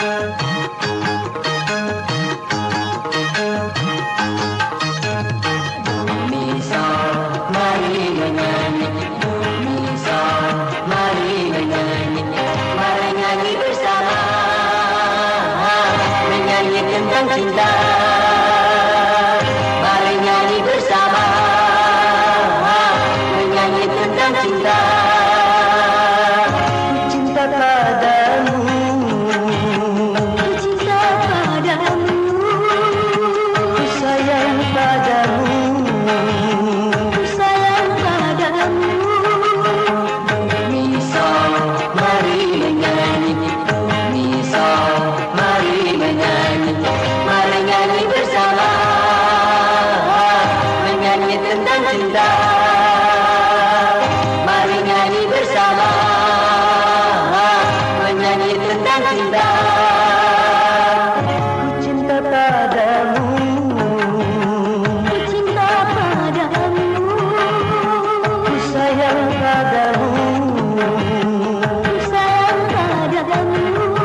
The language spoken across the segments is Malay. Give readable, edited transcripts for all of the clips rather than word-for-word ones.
Tentang cinta, mari nyanyi bersama, menyanyi tentang cinta. Ku cinta padamu, ku cinta padamu, ku sayang padamu, ku sayang padamu. Misal, mari menyanyi, misal, mari menyanyi. Mari nyanyi bersama, menyanyi tentang cinta. Mari nyanyi bersama, menyanyi tentang cinta. Ku cinta padamu, ku cinta padamu, ku sayang padamu, ku sayang padamu.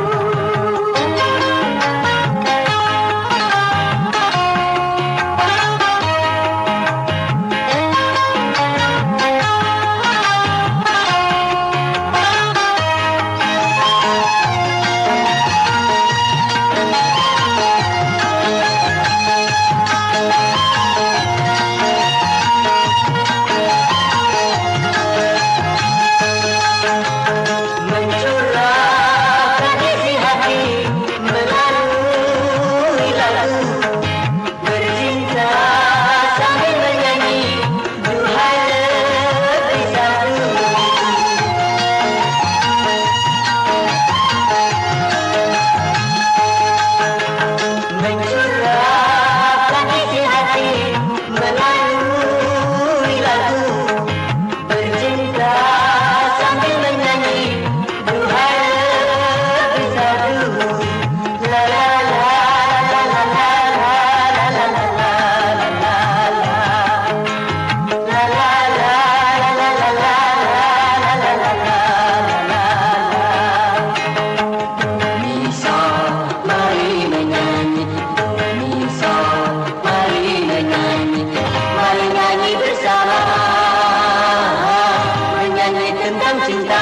Tentang cinta,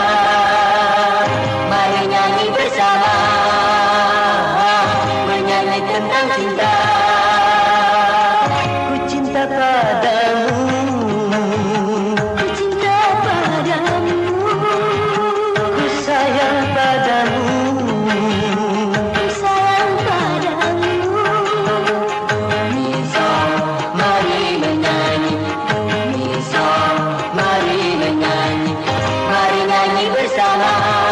mari nyanyi bersama, menyanyi tentang cinta. Ku cinta padamu, ku cinta padamu, ku sayang padamu, ku sayang padamu. Misal, mari menyanyi, misal, mari menyanyi. Mari nyanyi bersama.